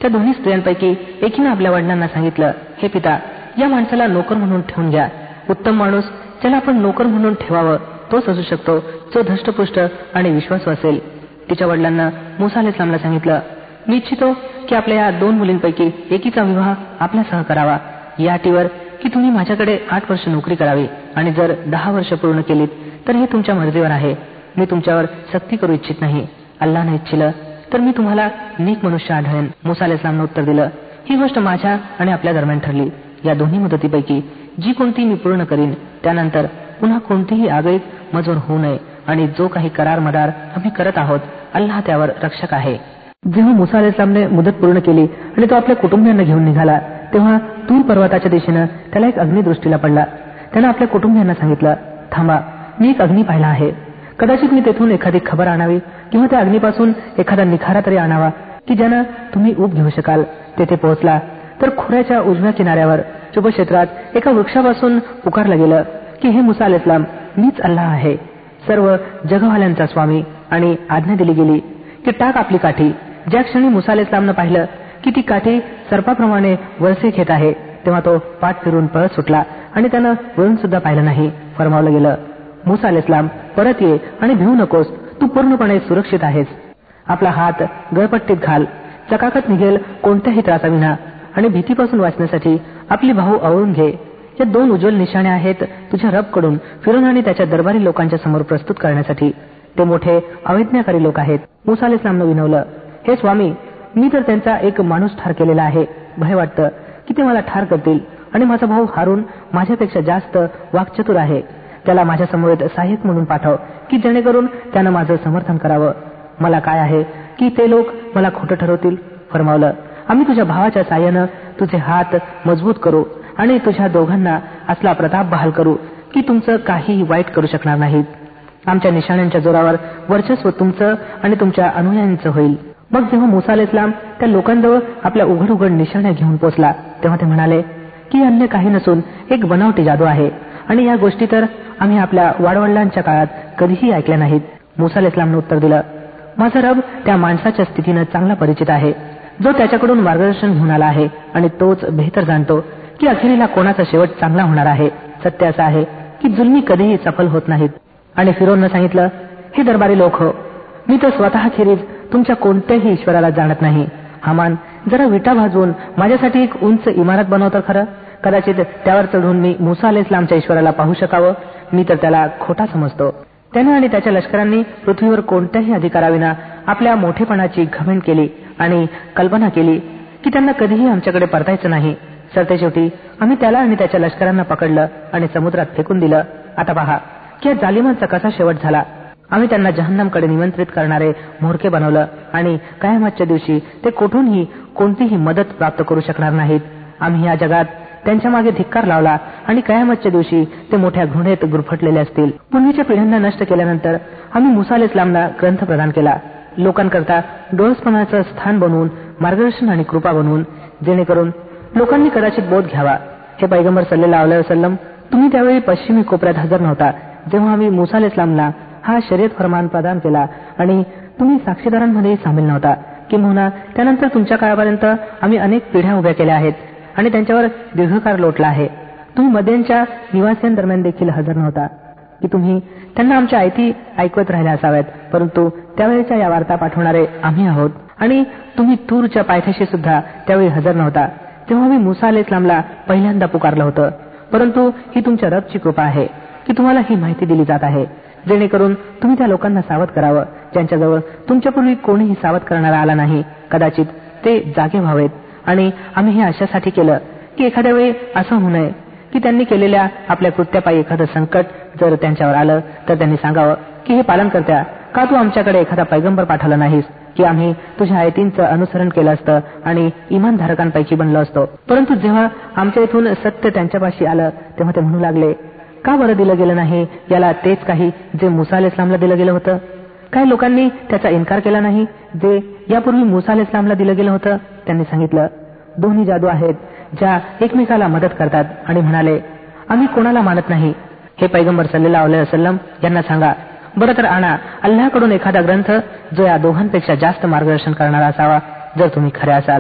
त्या दोन्ही स्त्रियांपैकी एकीनं आपल्या वडिलांना सांगितलं, हे पिता, या माणसाला नोकर म्हणून ठेवून घ्या. उत्तम माणूस ज्याला आपण नोकर म्हणून ठेवावं तोच असू शकतो जो धष्टपुष्ट आणि विश्वासू असेल. तिच्या वडिलांना मुसा अलैहिस्सलामला सांगितलं, मी इच्छितो की आपल्या या 2 मुलींपैकी एकीचा विवाह आपल्यासह करावा, या अटीवर की तुम्ही माझ्याकडे 8 वर्ष नोकरी करावी आणि जर 10 वर्ष पूर्ण केलीत तर हे तुमच्या मर्जीवर आहे. मी तुमच्यावर सक्ती करू इच्छित नाही. अल्लाहने इच्छिलं तर मी तुम्हाला नीक मनुष्य आढळेन. मुसा अलैहिस्सलामने उत्तर दिलं, ही गोष्ट माझ्या आणि आपल्या दरम्यान ठरली. या दोन्ही मुदतीपैकी जी कोणती मी पूर्ण करीन त्यानंतर पुन्हा कोणतीही आगळीक मजूर होऊ नये आणि जो काही करार मदार आम्ही करत आहोत अल्लाह त्यावर रक्षक आहे. जेव्हा मुसा अलैहिस्सलामने मुदत पूर्ण केली आणि तो आपल्या कुटुंबियांना घेऊन निघाला तेव्हा तूर पर्वताच्या दिशेनं त्याला एक अग्नी दृष्टीला पडला. त्यानं आपल्या कुटुंबियांना सांगितलं, थांबा, मी एक अग्नी पाहिला आहे. कदाचित मी तेथून एखादी खबर आणावी किंवा त्या अग्नीपासून एखादा निखारा तरी आणावा की ज्यानं तुम्ही ऊब घेऊ शकाल. तेथे पोहोचला तर खोऱ्याच्या उजव्या किनाऱ्यावर शुभक्षेत्रात एका वृक्षापासून पुकारलं गेलं की हे मुसा अलैहिस्सलाम, मीच अल्लाह आहे, सर्व जगवाल्यांचा स्वामी, आणि आज्ञा दिली गेली की टाक आपली काठी. ज्या क्षणी मुसा अलैहिस्सलामनं पाहिलं की ती काठी सर्पाप्रमाणे वळसे घेत आहे तेव्हा तो पाठ फिरून पळत सुटला आणि त्यानं वळून सुद्धा पाहिलं नाही. फरमावलं गेलं, मुसा अलैहिस्सलाम, परत ये आणि भिवू नकोस, तू पूर्णपणे सुरक्षित आहेस. आपला हात गळपट्टीत घाल, चकाकत निघेल कोणत्याही त्रासाविना, आणि भीतीपासून वाचण्यासाठी आपली भाऊ आवळून घे. या 2 उज्ज्वल निशाण्या आहेत तुझ्या रबकडून फिरोन आणि त्याच्या दरबारी लोकांच्या समोर प्रस्तुत करण्यासाठी. ते मोठे अवैज्ञाकारी लोक आहेत. मुसा अलैहिस्सलामनं विनवलं, हे स्वामी, मी तर त्यांचा एक माणूस ठार केलेला आहे. भय वाटतं की ते मला ठार करतील आणि माझा भाऊ हारून माझ्यापेक्षा जास्त वाक्चतुर आहे. त्याला माझ्या समोर सहाय्यक म्हणून पाठव की जेणेकरून त्यानं माझं समर्थन करावं. मला काय आहे की ते लोक मला खोटं ठरवतील. फरमावलं, आम्ही तुझ्या भावाच्या साह्यानं तुझे हात मजबूत करू आणि तुझ्या दोघांना असला प्रताप बहाल करू की तुमचं काहीही वाईट करू शकणार नाहीत. आमच्या निशाण्यांच्या जोरावर वर्चस्व तुमचं आणि तुमच्या अनुयायांचं होईल. मग जेव्हा मुसा अलैहिस्सलाम त्या लोकांजवळ आपल्या उघड उघड निशाण्या घेऊन पोचला तेव्हा ते म्हणाले की अन्य काही नसून एक बनावटी जादू आहे आणि या गोष्टी तर आम्ही आपल्या वाडवडिलांच्या काळात कधीही ऐकल्या नाहीत. मुसा अलैहिस्सलामने उत्तर दिलं, माझा रब त्या माणसाच्या स्थितीनं चांगला परिचित आहे जो त्याच्याकडून मार्गदर्शन घेऊन आला आहे आणि तोच बेहतर जाणतो की अखेरीला कोणाचा शेवट चांगला होणार आहे. सत्य असं आहे की जुलमी कधीही सफल होत नाहीत. आणि फिरोननं सांगितलं, हे दरबारी लोक हो, मी तर स्वतःखेरीज तुमच्या कोणत्याही ईश्वराला जाणत नाही. हामान, जरा विटा भाजवून माझ्यासाठी एक उंच इमारत बनवतं खरं. कदाचित त्यावर चढून मी मुसा अलैहिस्सलामच्या ईश्वराला पाहू शकावं. मी तर त्याला खोटा समजतो. त्याने आणि त्याच्या लष्करांनी पृथ्वीवर कोणत्याही अधिकाराविना आपल्या मोठेपणाची घमेंड केली आणि कल्पना केली की त्यांना कधीही आमच्याकडे परतायचं नाही. सरतेशेवटी आम्ही त्याला आणि त्याच्या लष्करांना पकडलं आणि समुद्रात फेकून दिलं. आता पहा की या जालिमांचा कसा शेवट झाला. आम्ही त्यांना जहन्नमकडे निमंत्रित करणारे म्होरके बनवलं आणि कयामतच्या दिवशी ते कुठूनही कोणतीही मदत प्राप्त करू शकणार नाहीत. आम्ही या जगात त्यांच्या मागे धिक्कार लावला आणि कयामतच्या दिवशी ते मोठ्या घृणेत गुरफटलेले असतील. पूर्वीच्या पिढ्यांना नष्ट केल्यानंतर आम्ही मुसा अलैहिस्सलामला ग्रंथ प्रदान केला, लोकांकरता डोळसपणाचं स्थान बनवून, मार्गदर्शन आणि कृपा बनवून, जेणेकरून लोकांनी कदाचित बोध घ्यावा. हे पैगंबर सल्लल्लाहु अलैहि वसल्लम, तुम्ही त्यावेळी पश्चिमी कोपऱ्यात हजर नव्हता जेव्हा आम्ही मुसा अलैहिस्सलामला हा शर्यत फरमान प्रदान केला आणि तुम्ही साक्षीदारांमध्येही सामील नव्हता. किंबहुना त्यानंतर तुमच्या काळापर्यंत आम्ही अनेक पिढ्या उभ्या केल्या आहेत आणि त्यांच्यावर दीर्घकाळ लोटला आहे. तुम्ही मदियनच्या निवासियांदरम्यान देखील हजर नव्हता की तुम्ही त्यांना आमच्या आयती ऐकवत राहिल्या असाव्यात, परंतु त्यावेळेच्या या वार्ता पाठवणारे आम्ही आहोत. आणि तुम्ही तूरच्या पायथ्याशी सुद्धा त्यावेळी हजर नव्हता तेव्हा मी मुसा अलैहिस्सलामला पहिल्यांदा पुकारलं होतं. परंतु ही तुमच्या रबची कृपा आहे की तुम्हाला ही माहिती दिली जात आहे जेणेकरून तुम्ही त्या लोकांना सावध करावं ज्यांच्याजवळ तुमच्यापूर्वी कोणीही सावध करणारा आला नाही. कदाचित ते जागे व्हावेत. आणि आम्ही हे अशासाठी केलं की एखाद्या वेळी असं होऊ नये की त्यांनी केलेल्या आपल्या कृत्यापायी एखादं संकट जर त्यांच्यावर आलं तर त्यांनी सांगावं की हे पालन करत्या, का तू आमच्याकडे एखादा पैगंबर पाठवला नाहीस की आम्ही तुझ्या आयतींचं अनुसरण केलं असतं आणि इमानधारकांपैकी बनलो असतो. परंतु जेव्हा आमच्या इथून सत्य त्यांच्यापाशी आलं तेव्हा ते म्हणू लागले, का बरं दिलं गेलं नाही याला तेच काही जे मुसा अलैहिस्सलामला दिलं गेलं होतं. काही लोकांनी त्याचा इन्कार केला नाही जे यापूर्वी मुसा अलैहिस्सलामला दिलं गेलं होतं. त्यांनी सांगितलं, दोन्ही जादू आहेत ज्या एकमेकाला मदत करतात, आणि म्हणाले, आम्ही कोणाला मानत नाही. हे पैगंबर सल्लल्लाहु अलैहि वसल्लम यांना सांगा, बरं तर आणा अल्लाहकडून एखादा ग्रंथ जो या दोघांपेक्षा जास्त मार्गदर्शन करणारा असावा जर तुम्ही खरे असाल.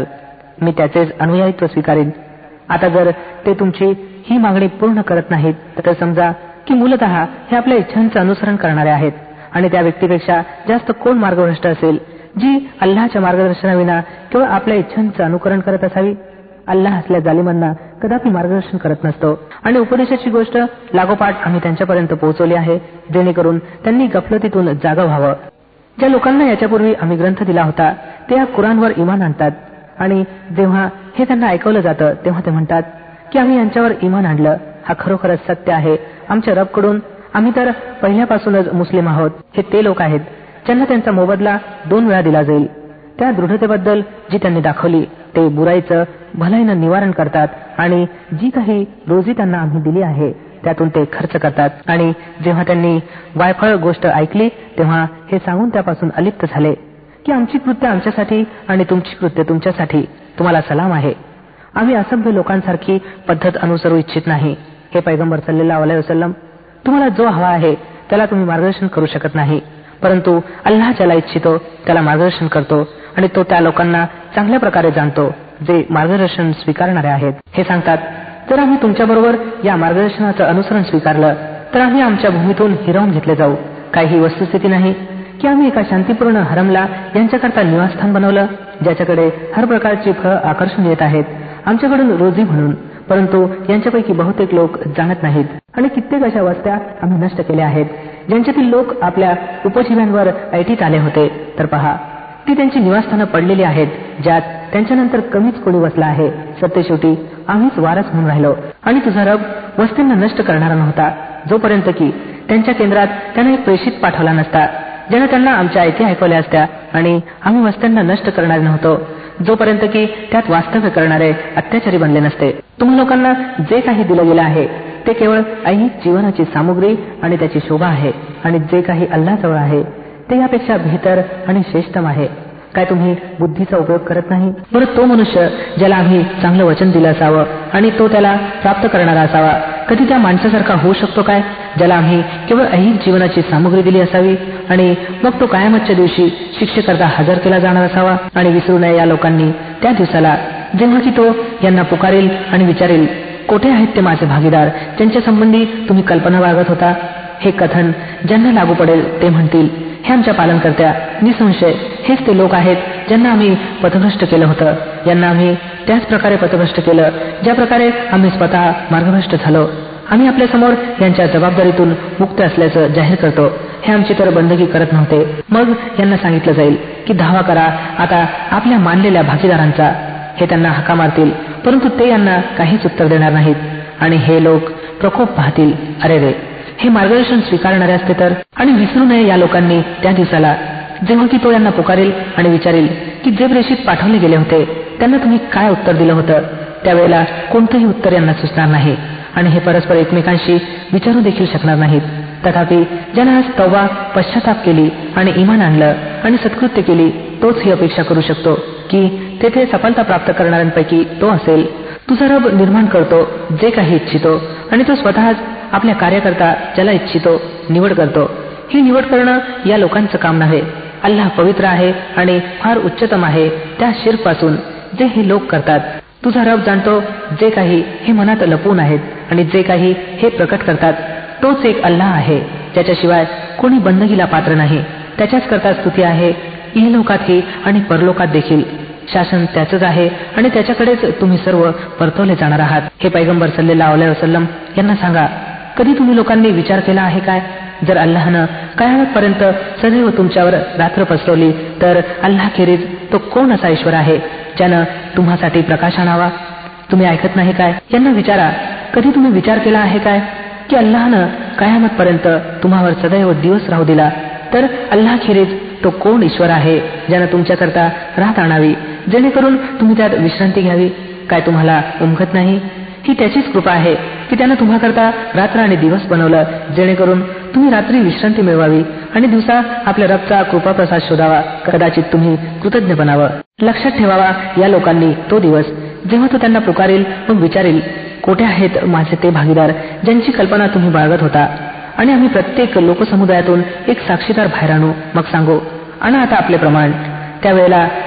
मी त्याचेच अनुयायित्व स्वीकारेन. आता जर ते तुमची ही मागणी पूर्ण करत नाहीत तर समजा की मूलतः हे आपल्या इच्छांचं अनुसरण करणारे आहेत. आणि त्या व्यक्तीपेक्षा जास्त कोण मार्गभ्रष्ट असेल जी अल्लाच्या मार्गदर्शनाविना केवळ आपल्या इच्छांचं अनुकरण करत असावी. अल्लाह असल्या जालिमांना कदापि मार्गदर्शन करत नसतो. आणि उपदेशाची गोष्ट लागोपाठ आम्ही त्यांच्यापर्यंत पोहोचवली आहे जेणेकरून त्यांनी गफलतीतून जागा व्हावं. ज्या लोकांना याच्यापूर्वी आम्ही ग्रंथ दिला होता ते या कुराणवर इमान आणतात आणि जेव्हा हे त्यांना ऐकवलं जातं तेव्हा ते म्हणतात की आम्ही यांच्यावर इमान आणलं. हा खरोखरच सत्य आहे आमच्या रबकडून. आम्ही तर पहिल्यापासूनच मुस्लिम आहोत. हे ते लोक आहेत ज्यांना त्यांचा मोबदला 2 वेळा दिला जाईल. त्या दृढतेबद्दल जी त्यांनी दाखवली ते बुराईचं भलाईनं निवारण करतात आणि जी काही रोजी त्यांना आम्ही दिली आहे त्यातून ते खर्च करतात. आणि जेव्हा त्यांनी वायफळ गोष्ट ऐकली तेव्हा हे सांगून त्यापासून अलिप्त झाले की आमची कृत्य आमच्यासाठी आणि तुमची कृत्य तुमच्यासाठी. तुम्हाला सलाम आहे. आम्ही असभ्य लोकांसारखी पद्धत अनुसरू इच्छित नाही. हे पैगंबर सल्लल्लाहु अलैहि वसल्लम, तुम्हाला जो हवा आहे त्याला तुम्ही मार्गदर्शन करू शकत नाही, परंतु अल्लाह ज्याला इच्छितो त्याला मार्गदर्शन करतो आणि तो त्या लोकांना चांगल्या प्रकारे जाणतो जे मार्गदर्शन स्वीकारणारे आहेत. हे सांगतात, जर आम्ही तुमच्याबरोबर या मार्गदर्शनाचं अनुसरण स्वीकारलं तर आम्ही आमच्या भूमीतून हिरावून घेतले जाऊ. काही वस्तुस्थिती नाही की आम्ही एका शांतीपूर्ण हरमला यांच्याकरता निवासस्थान बनवलं ज्याच्याकडे हर प्रकारची फळं आकर्षून येत आहेत आमच्याकडून रोजी म्हणून, परंतु यांच्यापैकी बहुतेक लोक जाणत नाहीत. आणि कित्येक अशा वस्त्या आम्ही नष्ट केल्या आहेत ज्यांच्यातील लोक आपल्या उपजीव्यांवर ऐटीत आले होते. तर पहा, ती त्यांची निवासस्थानं पडलेली आहेत ज्यात त्यांच्यानंतर कमीच कोणी वसला आहे. सत्यशेवटी आम्हीच वारस म्हणून राहिलो. आणि तुझा रब वस्त्यांना नष्ट करणारा नव्हता जोपर्यंत की त्यांच्या केंद्रात त्याने एक प्रेषित पाठवला नसता ज्याने त्यांना आमच्या आयती ऐकवल्या असत्या. आणि आम्ही वस्त्यांना नष्ट करणारे नव्हतो जोपर्यंत की त्यात वास्तव्य करणारे अत्याचारी बनले नसते. तुम्हा लोकांना जे काही दिलं गेलं आहे ते केवळ ऐहिक जीवनाची सामुग्री आणि त्याची शोभा आहे. आणि जे काही अल्लाहजवळ आहे ते यापेक्षा भीतर आणि श्रेष्ठम आहे. काय तुम्ही बुद्धीचा उपयोग करत नाही? बरं, तो मनुष्य ज्याला आम्ही चांगलं वचन दिलं असावं आणि तो त्याला प्राप्त करणारा असावा कधी त्या माणसासारखा होऊ शकतो काय ज्याला आम्ही केवळ ऐहिक जीवनाची सामुग्री दिली असावी आणि मग तो कायमतच्या दिवशी शिक्षेकरता हजर केला जाणार असावा? आणि विसरू नये या लोकांनी त्या दिवसाला जेव्हा की तो यांना पुकारेल आणि विचारेल, कोठे आहेत ते माझे भागीदार ज्यांच्या संबंधी तुम्ही कल्पना बाळगत होता? हे कथन ज्यांना लागू पडेल ते म्हणतील, हे आमच्या पालनकर्त्या, निसंशय हेच ते लोक आहेत ज्यांना आम्ही पथभ्रष्ट केलं होतं. यांना आम्ही त्याच प्रकारे पथभ्रष्ट केलं ज्या प्रकारे आम्ही स्वतः मार्गभ्रष्ट झालो. आम्ही आपल्यासमोर यांच्या जबाबदारीतून मुक्त असल्याचं जाहीर करतो. हे आमची तर बंदगी करत नव्हते. मग यांना सांगितलं जाईल की धावा करा आता आपल्या मानलेल्या भागीदारांचा. हे त्यांना हाका मारतील परंतु ते यांना काहीच उत्तर देणार नाहीत. आणि हे लोक प्रकोप पाहतील, अरे रे, हे मार्गदर्शन स्वीकारणारे असते तर. आणि विसरू नये या लोकांनी त्या दिवसाला जेव्हा की तो यांना पुकारेल आणि विचारेल की जे प्रेषित पाठवले गेले होते त्यांना तुम्ही काय उत्तर दिलं होतं? त्यावेळेला कोणतंही उत्तर यांना सुचणार नाही आणि हे परस्पर एकमेकांशी विचारू देखील शकणार नाहीत. तथापि ज्याने आज तौबा पश्चाताप केली आणि इमान आणलं आणि सत्कृत्य केली तोच ही अपेक्षा करू शकतो की तेथे सफलता प्राप्त करणाऱ्यांपैकी तो असेल. तुझा रब निर्माण करतो जे काही इच्छितो आणि तो स्वतःच आपल्या कार्याकरता ज्याला इच्छितो निवड करतो. ही निवड करणं या लोकांचं काम नव्हे. अल्लाह पवित्र आहे आणि फार उच्चतम आहे त्या शिर्कपासून जे हे लोक करतात. तुझा रब जाणतो जे काही हे मनात लपवून आहेत आणि जे काही हे प्रकट करतात. तोच एक अल्लाह आहे ज्याच्याशिवाय कोणी बंदगीला पात्र नाही. त्याच्याच करता स्तुती आहे इहलोकातही आणि परलोकात देखील. शासन त्याचंच आहे आणि त्याच्याकडेच तुम्ही सर्व परतवले जाणार आहात. हे पैगंबर सल्लल्लाहु अलैहि वसल्लम यांना सांगा, कधी तुम्ही लोकांनी विचार केला आहे काय? जर अल्लाहनं कयामतपर्यंत सदैव तुमच्यावर रात्र पसरवली तर अल्लाहखेरीज तो कोण असा ईश्वर आहे ज्यानं तुम्हासाठी प्रकाश आणावा? तुम्ही ऐकत नाही काय? यांना विचारा, कधी तुम्ही विचार केला आहे काय की अल्लाहनं कयामतपर्यंत तुम्हावर सदैव दिवस राहू दिला तर अल्लाहखेरीज तो कोण ईश्वर आहे ज्यानं तुमच्याकरता रात आणावी जेणेकरून तुम्ही त्यात विश्रांती घ्यावी? काय तुम्हाला उमगत नाही? ही त्याचीच कृपा आहे की त्यानं तुम्हाकरता रात्र आणि दिवस बनवलं जेणेकरून तुम्ही रात्री विश्रांती मिळवावी आणि दिवसा आपल्या रबचा कृपाप्रसाद शोधावा. कदाचित तुम्ही कृतज्ञ बनावं. लक्षात ठेवावा या लोकांनी तो दिवस जेव्हा तो त्यांना पुकारेल मग विचारेल, कोठे आहेत माझे ते भागीदार ज्यांची कल्पना तुम्ही बाळगत होता? आणि आम्ही प्रत्येक लोकसमुदायातून एक साक्षीदार बाहेर आणू. मग सांगू, आणा आता आपले प्रमाण. त्यावेळेला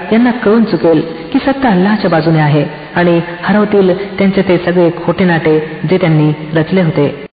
यांना कळून चुकेल की सत्य अल्लाहच्या बाजूने आहे आणि हरवतील त्यांचे ते सगळे खोटे नाटे जे त्यांनी रचले होते.